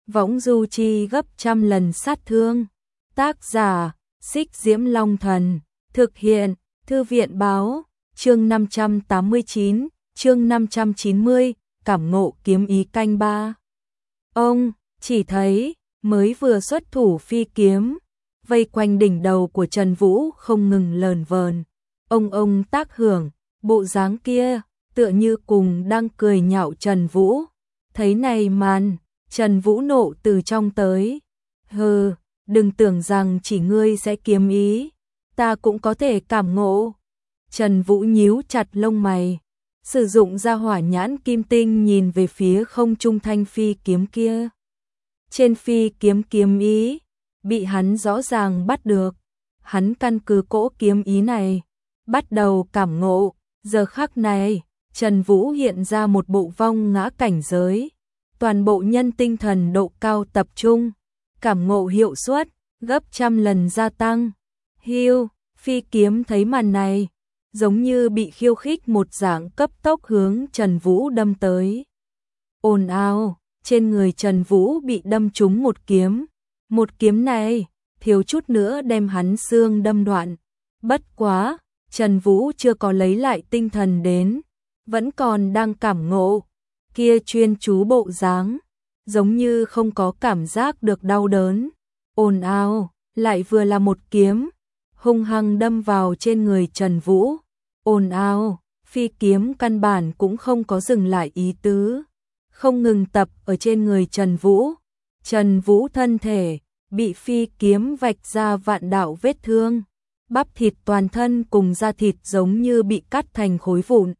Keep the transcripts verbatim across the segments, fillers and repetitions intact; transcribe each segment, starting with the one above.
võng du chi gấp trăm lần sát thương. Tác giả, Xích Diễm Long Thần, thực hiện, Thư viện báo, chương năm trăm tám mươi chín, chương năm trăm chín mươi, cảm ngộ kiếm ý canh ba. Ông, chỉ thấy, mới vừa xuất thủ phi kiếm, vây quanh đỉnh đầu của Trần Vũ không ngừng lờn vờn. Ông ông tác hưởng, bộ dáng kia, tựa như cùng đang cười nhạo Trần Vũ. Thấy này màn, Trần Vũ nộ từ trong tới. Hừ, đừng tưởng rằng chỉ ngươi sẽ kiếm ý, ta cũng có thể cảm ngộ. Trần Vũ nhíu chặt lông mày, sử dụng ra hỏa nhãn kim tinh nhìn về phía không trung thanh phi kiếm kia. Trên phi kiếm kiếm ý, bị hắn rõ ràng bắt được. Hắn căn cứ cỗ kiếm ý này, bắt đầu cảm ngộ. Giờ khắc này, Trần Vũ hiện ra một bộ vong ngã cảnh giới. Toàn bộ nhân tinh thần độ cao tập trung, cảm ngộ hiệu suất gấp trăm lần gia tăng. Hiu, phi kiếm thấy màn này, giống như bị khiêu khích một dạng cấp tốc hướng Trần Vũ đâm tới. Ồn ào, trên người Trần Vũ bị đâm trúng một kiếm. Một kiếm này, thiếu chút nữa đem hắn xương đâm đoạn. Bất quá, Trần Vũ chưa có lấy lại tinh thần đến, vẫn còn đang cảm ngộ. Kia chuyên chú bộ dáng, giống như không có cảm giác được đau đớn. Ồn ào, lại vừa là một kiếm, hung hăng đâm vào trên người Trần Vũ. Ồn ào, phi kiếm căn bản cũng không có dừng lại ý tứ, không ngừng tập ở trên người Trần Vũ. Trần Vũ thân thể bị phi kiếm vạch ra vạn đạo vết thương, bắp thịt toàn thân cùng da thịt giống như bị cắt thành khối vụn.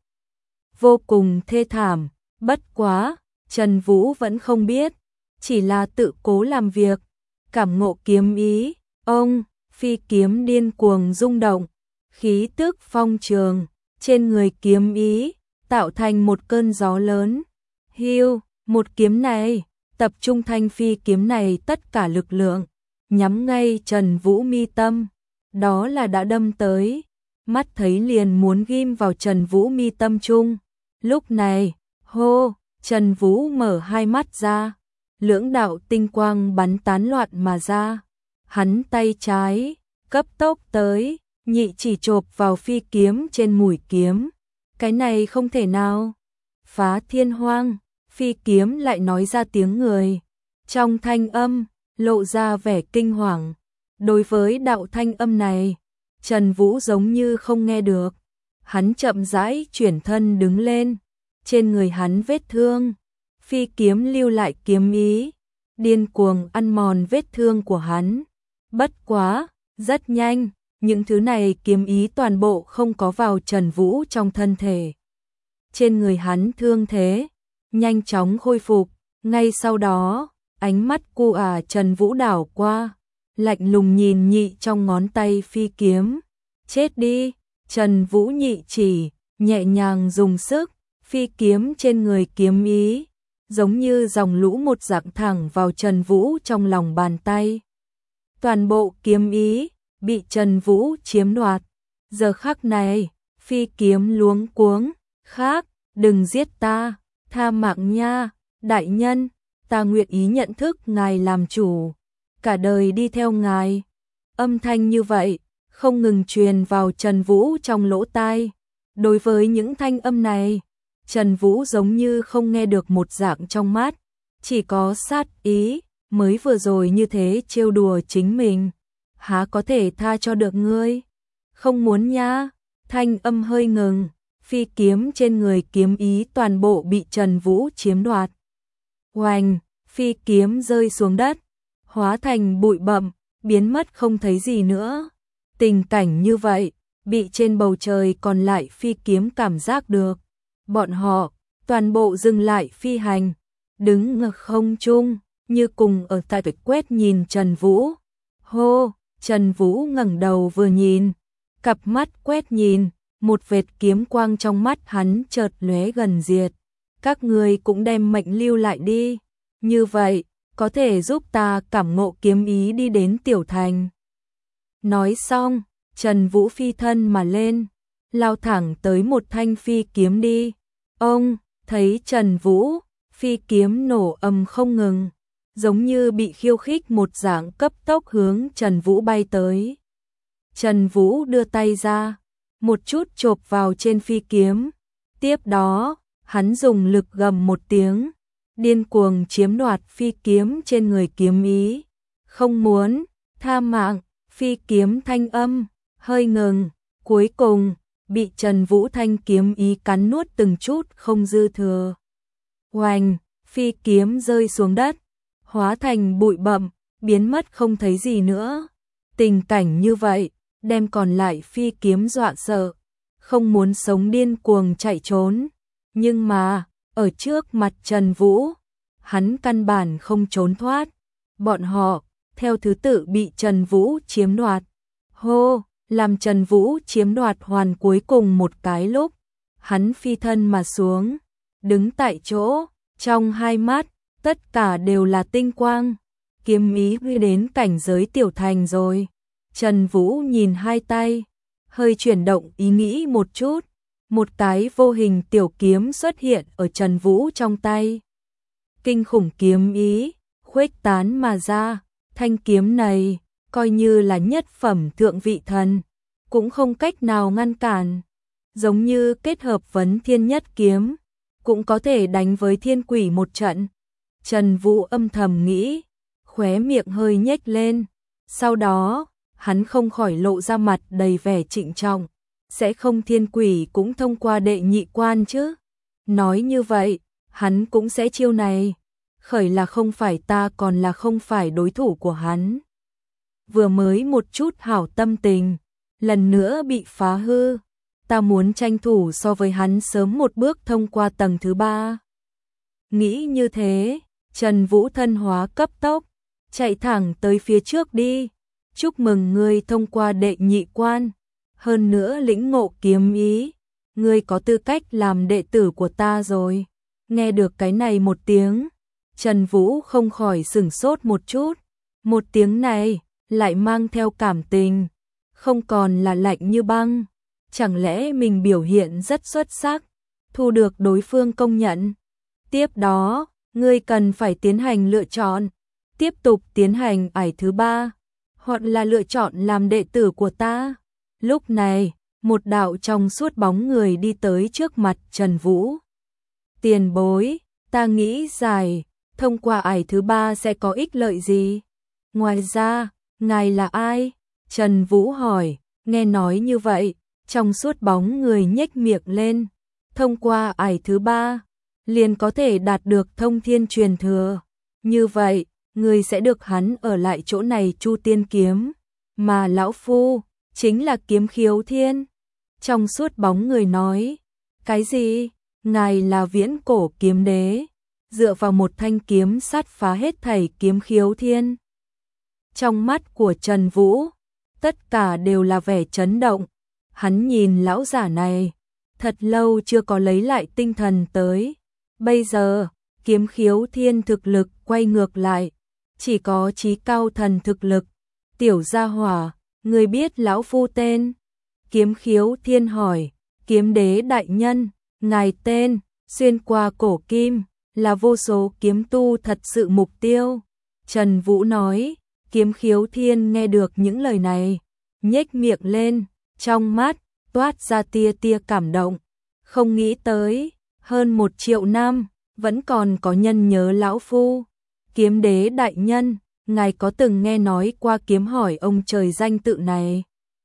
Vô cùng thê thảm, bất quá, Trần Vũ vẫn không biết, chỉ là tự cố làm việc, cảm ngộ kiếm ý. Ông, phi kiếm điên cuồng rung động, khí tức phong trường, trên người kiếm ý, tạo thành một cơn gió lớn. Hiu, một kiếm này, tập trung thanh phi kiếm này tất cả lực lượng, nhắm ngay Trần Vũ mi tâm, đó là đã đâm tới, mắt thấy liền muốn ghim vào Trần Vũ mi tâm trung. Lúc này, hô, Trần Vũ mở hai mắt ra, lưỡng đạo tinh quang bắn tán loạn mà ra. Hắn tay trái, cấp tốc tới, nhị chỉ chộp vào phi kiếm trên mũi kiếm. Cái này không thể nào. Phá thiên hoang, phi kiếm lại nói ra tiếng người. Trong thanh âm, lộ ra vẻ kinh hoàng. Đối với đạo thanh âm này, Trần Vũ giống như không nghe được. Hắn chậm rãi chuyển thân đứng lên. Trên người hắn vết thương, phi kiếm lưu lại kiếm ý, điên cuồng ăn mòn vết thương của hắn. Bất quá, rất nhanh, những thứ này kiếm ý toàn bộ không có vào Trần Vũ trong thân thể. Trên người hắn thương thế, nhanh chóng khôi phục, ngay sau đó, ánh mắt cu à Trần Vũ đảo qua, lạnh lùng nhìn nhị trong ngón tay phi kiếm. Chết đi, Trần Vũ nhị chỉ, nhẹ nhàng dùng sức, phi kiếm trên người kiếm ý, giống như dòng lũ một dạng thẳng vào Trần Vũ trong lòng bàn tay. Toàn bộ kiếm ý bị Trần Vũ chiếm đoạt. Giờ khắc này, phi kiếm luống cuống, khác, đừng giết ta, tha mạng nha, đại nhân, ta nguyện ý nhận thức ngài làm chủ, cả đời đi theo ngài. Âm thanh như vậy, không ngừng truyền vào Trần Vũ trong lỗ tai. Đối với những thanh âm này, Trần Vũ giống như không nghe được một dạng trong mắt, chỉ có sát ý, mới vừa rồi như thế trêu đùa chính mình, há có thể tha cho được ngươi? Không muốn nha. Thanh âm hơi ngừng, phi kiếm trên người kiếm ý toàn bộ bị Trần Vũ chiếm đoạt. Oanh, phi kiếm rơi xuống đất, hóa thành bụi bặm, biến mất không thấy gì nữa. Tình cảnh như vậy, bị trên bầu trời còn lại phi kiếm cảm giác được. Bọn họ, toàn bộ dừng lại phi hành, đứng ngược không trung, như cùng ở tại việc quét nhìn Trần Vũ. Hô, Trần Vũ ngẩng đầu vừa nhìn, cặp mắt quét nhìn, một vệt kiếm quang trong mắt hắn chợt lóe gần diệt. Các ngươi cũng đem mệnh lưu lại đi, như vậy, có thể giúp ta cảm ngộ kiếm ý đi đến tiểu thành. Nói xong, Trần Vũ phi thân mà lên, lao thẳng tới một thanh phi kiếm đi. Ông, thấy Trần Vũ, phi kiếm nổ ầm không ngừng, giống như bị khiêu khích một dạng cấp tốc hướng Trần Vũ bay tới. Trần Vũ đưa tay ra, một chút chộp vào trên phi kiếm, tiếp đó, hắn dùng lực gầm một tiếng, điên cuồng chiếm đoạt phi kiếm trên người kiếm ý. Không muốn, tha mạng, phi kiếm thanh âm, hơi ngừng, cuối cùng, bị Trần Vũ thanh kiếm ý cắn nuốt từng chút không dư thừa. Oành, phi kiếm rơi xuống đất, hóa thành bụi bặm, biến mất không thấy gì nữa. Tình cảnh như vậy, đem còn lại phi kiếm dọa sợ, không muốn sống điên cuồng chạy trốn. Nhưng mà, ở trước mặt Trần Vũ, hắn căn bản không trốn thoát. Bọn họ, theo thứ tự bị Trần Vũ chiếm đoạt. Hô, làm Trần Vũ chiếm đoạt hoàn cuối cùng một cái lúc, hắn phi thân mà xuống, đứng tại chỗ, trong hai mắt, tất cả đều là tinh quang. Kiếm ý huy đến cảnh giới tiểu thành rồi. Trần Vũ nhìn hai tay, hơi chuyển động ý nghĩ một chút, một cái vô hình tiểu kiếm xuất hiện ở Trần Vũ trong tay. Kinh khủng kiếm ý, khuếch tán mà ra, thanh kiếm này, coi như là nhất phẩm thượng vị thần, cũng không cách nào ngăn cản. Giống như kết hợp vấn thiên nhất kiếm, cũng có thể đánh với thiên quỷ một trận. Trần Vũ âm thầm nghĩ, khóe miệng hơi nhếch lên, sau đó, hắn không khỏi lộ ra mặt đầy vẻ trịnh trọng, sẽ không thiên quỷ cũng thông qua đệ nhị quan chứ. Nói như vậy, hắn cũng sẽ chiêu này, khởi là không phải ta còn là không phải đối thủ của hắn. Vừa mới một chút hảo tâm tình, lần nữa bị phá hư, ta muốn tranh thủ so với hắn sớm một bước thông qua tầng thứ ba. Nghĩ như thế, Trần Vũ thân hóa cấp tốc, chạy thẳng tới phía trước đi. Chúc mừng ngươi thông qua đệ nhị quan, hơn nữa lĩnh ngộ kiếm ý, ngươi có tư cách làm đệ tử của ta rồi. Nghe được cái này một tiếng, Trần Vũ không khỏi sửng sốt một chút, một tiếng này lại mang theo cảm tình, không còn là lạnh như băng. Chẳng lẽ mình biểu hiện rất xuất sắc, thu được đối phương công nhận? Tiếp đó, ngươi cần phải tiến hành lựa chọn, tiếp tục tiến hành ải thứ ba, hoặc là lựa chọn làm đệ tử của ta. Lúc này, một đạo trong suốt bóng người đi tới trước mặt Trần Vũ. Tiền bối, ta nghĩ dài, thông qua ải thứ ba sẽ có ích lợi gì? Ngoài ra, ngài là ai? Trần Vũ hỏi, nghe nói như vậy, trong suốt bóng người nhếch miệng lên. Thông qua ải thứ ba, liền có thể đạt được thông thiên truyền thừa. Như vậy, người sẽ được hắn ở lại chỗ này chu tiên kiếm, mà lão phu chính là Kiếm Khiếu Thiên. Trong suốt bóng người nói, cái gì? Ngài là viễn cổ kiếm đế, dựa vào một thanh kiếm sát phá hết thảy Kiếm Khiếu Thiên. Trong mắt của Trần Vũ, tất cả đều là vẻ chấn động. Hắn nhìn lão giả này, thật lâu chưa có lấy lại tinh thần tới. Bây giờ, Kiếm Khiếu Thiên thực lực quay ngược lại, chỉ có chí cao thần thực lực. Tiểu gia hỏa, người biết lão phu tên? Kiếm Khiếu Thiên hỏi. Kiếm đế đại nhân, ngài tên, xuyên qua cổ kim, là vô số kiếm tu thật sự mục tiêu. Trần Vũ nói. Kiếm Khiếu Thiên nghe được những lời này, nhếch miệng lên, trong mắt toát ra tia tia cảm động. Không nghĩ tới, hơn một triệu năm, vẫn còn có nhân nhớ lão phu. Kiếm đế đại nhân, ngài có từng nghe nói qua kiếm hỏi ông trời danh tự này?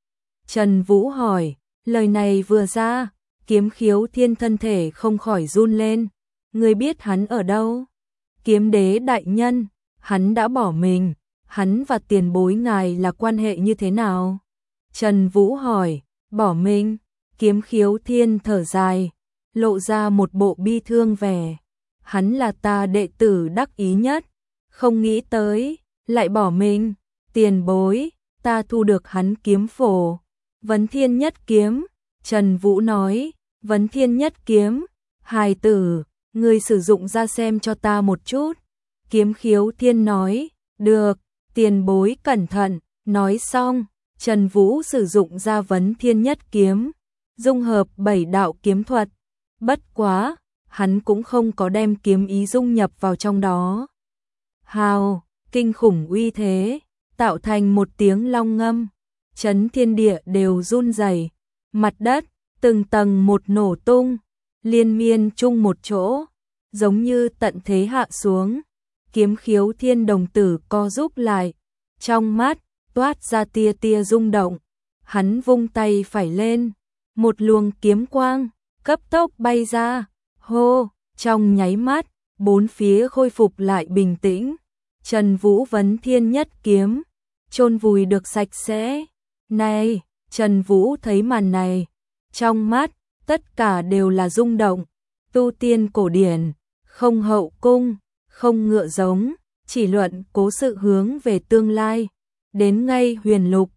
Trần Vũ hỏi, lời này vừa ra, Kiếm Khiếu Thiên thân thể không khỏi run lên. Người biết hắn ở đâu? Kiếm đế đại nhân, hắn đã bỏ mình, hắn và tiền bối ngài là quan hệ như thế nào? Trần Vũ hỏi, bỏ mình? Kiếm Khiếu Thiên thở dài, lộ ra một bộ bi thương vẻ. Hắn là ta đệ tử đắc ý nhất, không nghĩ tới, lại bỏ mình. Tiền bối, ta thu được hắn kiếm phổ, Vấn Thiên Nhất Kiếm. Trần Vũ nói, Vấn Thiên Nhất Kiếm, hài tử, ngươi sử dụng ra xem cho ta một chút. Kiếm Khiếu Thiên nói, được, tiền bối cẩn thận. Nói xong, Trần Vũ sử dụng ra Vấn Thiên Nhất Kiếm, dung hợp bảy đạo kiếm thuật. Bất quá, hắn cũng không có đem kiếm ý dung nhập vào trong đó. hào, kinh khủng uy thế, tạo thành một tiếng long ngâm, chấn thiên địa đều run rẩy, mặt đất từng tầng một nổ tung, liên miên chung một chỗ, giống như tận thế hạ xuống. Kiếm Khiếu Thiên đồng tử co rúm lại, trong mắt toát ra tia tia rung động, hắn vung tay phải lên, một luồng kiếm quang cấp tốc bay ra, hô, trong nháy mắt, bốn phía khôi phục lại bình tĩnh. Trần Vũ vấn thiên nhất kiếm, chôn vùi được sạch sẽ. Này, Trần Vũ thấy màn này, trong mắt tất cả đều là rung động. Tu tiên cổ điển, không hậu cung, không ngựa giống, chỉ luận cố sự hướng về tương lai. Đến ngay huyền lục,